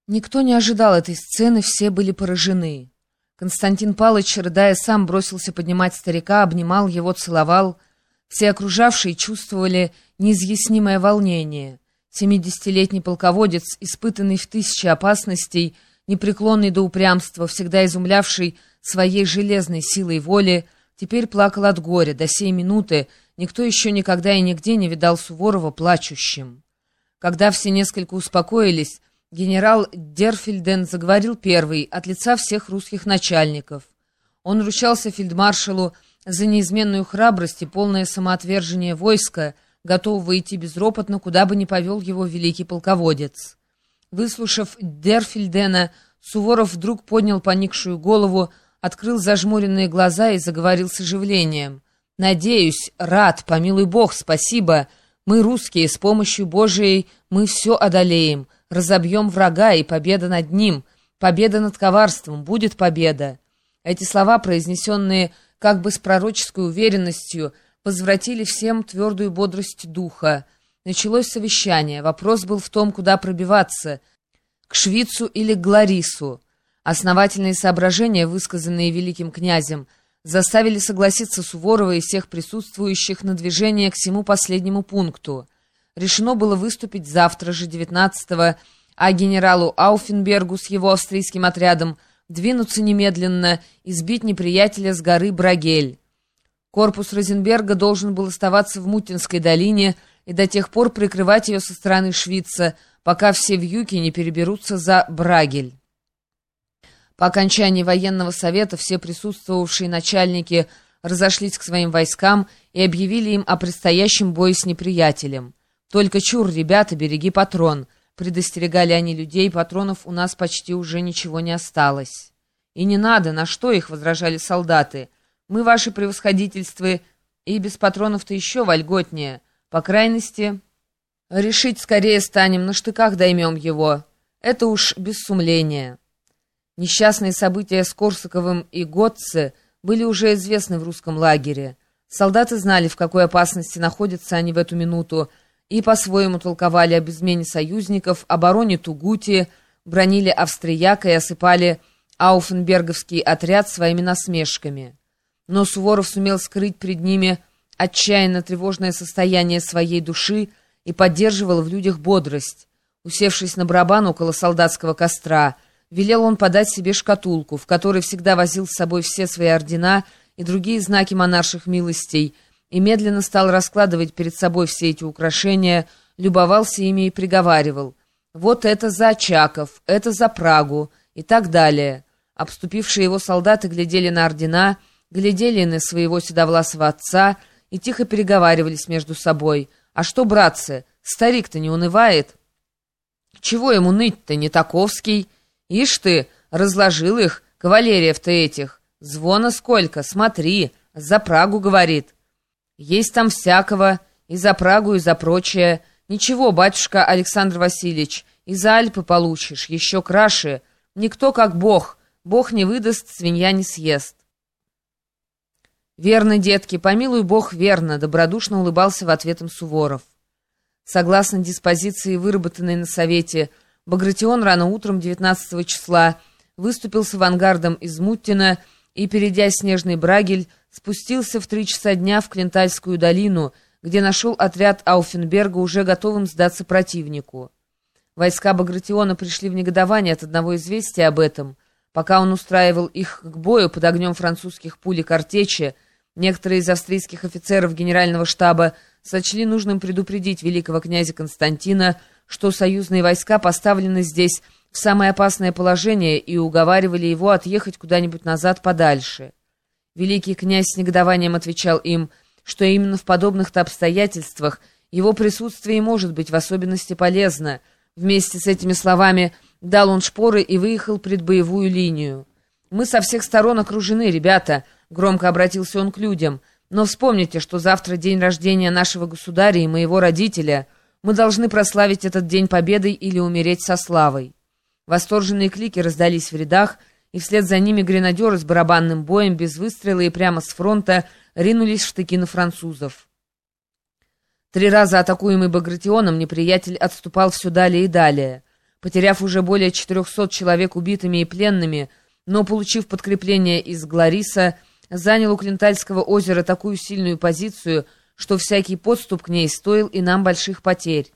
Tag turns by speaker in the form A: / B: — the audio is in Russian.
A: Никто не ожидал этой сцены, все были поражены. Константин Палыч, рыдая, сам бросился поднимать старика, обнимал его, целовал. Все окружавшие чувствовали неизъяснимое волнение. 70-летний полководец, испытанный в тысячи опасностей, непреклонный до упрямства, всегда изумлявший своей железной силой воли, теперь плакал от горя. До сей минуты никто еще никогда и нигде не видал Суворова плачущим. Когда все несколько успокоились, генерал Дерфельден заговорил первый от лица всех русских начальников. Он ручался фельдмаршалу за неизменную храбрость и полное самоотвержение войска, готового идти безропотно, куда бы ни повел его великий полководец. Выслушав Дерфельдена, Суворов вдруг поднял поникшую голову, открыл зажмуренные глаза и заговорил с оживлением. «Надеюсь, рад, помилуй Бог, спасибо. Мы, русские, с помощью Божией мы все одолеем. Разобьем врага, и победа над ним, победа над коварством, будет победа». Эти слова, произнесенные как бы с пророческой уверенностью, возвратили всем твердую бодрость духа. Началось совещание. Вопрос был в том, куда пробиваться — к Швицу или к Гларису. Основательные соображения, высказанные великим князем, заставили согласиться Суворова и всех присутствующих на движение к всему последнему пункту. Решено было выступить завтра же, 19-го, а генералу Ауфенбергу с его австрийским отрядом двинуться немедленно и сбить неприятеля с горы Брагель. Корпус Розенберга должен был оставаться в Мутинской долине и до тех пор прикрывать ее со стороны Швица, пока все вьюки не переберутся за Брагель. По окончании военного совета все присутствовавшие начальники разошлись к своим войскам и объявили им о предстоящем бою с неприятелем. «Только чур, ребята, береги патрон», — предостерегали они людей, патронов у нас почти уже ничего не осталось. «И не надо, на что их?» — возражали солдаты. «Мы, ваше превосходительство, и без патронов-то еще вольготнее. По крайности, решить скорее станем, на штыках доймем его. Это уж без сумления». Несчастные события с Корсаковым и Готце были уже известны в русском лагере. Солдаты знали, в какой опасности находятся они в эту минуту, и по-своему толковали об измене союзников, обороне Тугути, бронили австрияка и осыпали ауфенберговский отряд своими насмешками. Но Суворов сумел скрыть перед ними отчаянно тревожное состояние своей души и поддерживал в людях бодрость. Усевшись на барабан около солдатского костра, велел он подать себе шкатулку, в которой всегда возил с собой все свои ордена и другие знаки монарших милостей, и медленно стал раскладывать перед собой все эти украшения, любовался ими и приговаривал: «Вот это за Очаков, это за Прагу» и так далее. Обступившие его солдаты глядели на ордена, глядели на своего седовласого отца и тихо переговаривались между собой. «А что, братцы, старик-то не унывает? Чего ему ныть-то, не таковский? Ишь ты, разложил их, кавалериев-то этих. Звона сколько, смотри, за Прагу говорит. Есть там всякого, и за Прагу, и за прочее. Ничего, батюшка Александр Васильевич, и за Альпы получишь, еще краше. Никто как Бог. Бог не выдаст, свинья не съест». «Верно, детки, помилуй Бог, верно», — добродушно улыбался в ответ им Суворов. Согласно диспозиции, выработанной на совете, Багратион рано утром 19 числа выступил с авангардом из Муттина и, перейдя снежный Брагель, спустился в 3 часа дня в Клентальскую долину, где нашел отряд Ауфенберга уже готовым сдаться противнику. Войска Багратиона пришли в негодование от одного известия об этом. Пока он устраивал их к бою под огнем французских пуль и картечи, некоторые из австрийских офицеров генерального штаба сочли нужным предупредить великого князя Константина, что союзные войска поставлены здесь в самое опасное положение, и уговаривали его отъехать куда-нибудь назад подальше. Великий князь с негодованием отвечал им, что именно в подобных-то обстоятельствах его присутствие может быть в особенности полезно. Вместе с этими словами дал он шпоры и выехал пред боевую линию. «Мы со всех сторон окружены, ребята», — громко обратился он к людям, «но вспомните, что завтра день рождения нашего государя и моего родителя. Мы должны прославить этот день победой или умереть со славой». Восторженные клики раздались в рядах, и вслед за ними гренадеры с барабанным боем без выстрела и прямо с фронта ринулись в штыки на французов. 3 раза атакуемый Багратионом, неприятель отступал все далее и далее. потеряв уже более 400 человек убитыми и пленными, но, получив подкрепление из Глариса, занял у Клинтальского озера такую сильную позицию, что всякий подступ к ней стоил и нам больших потерь.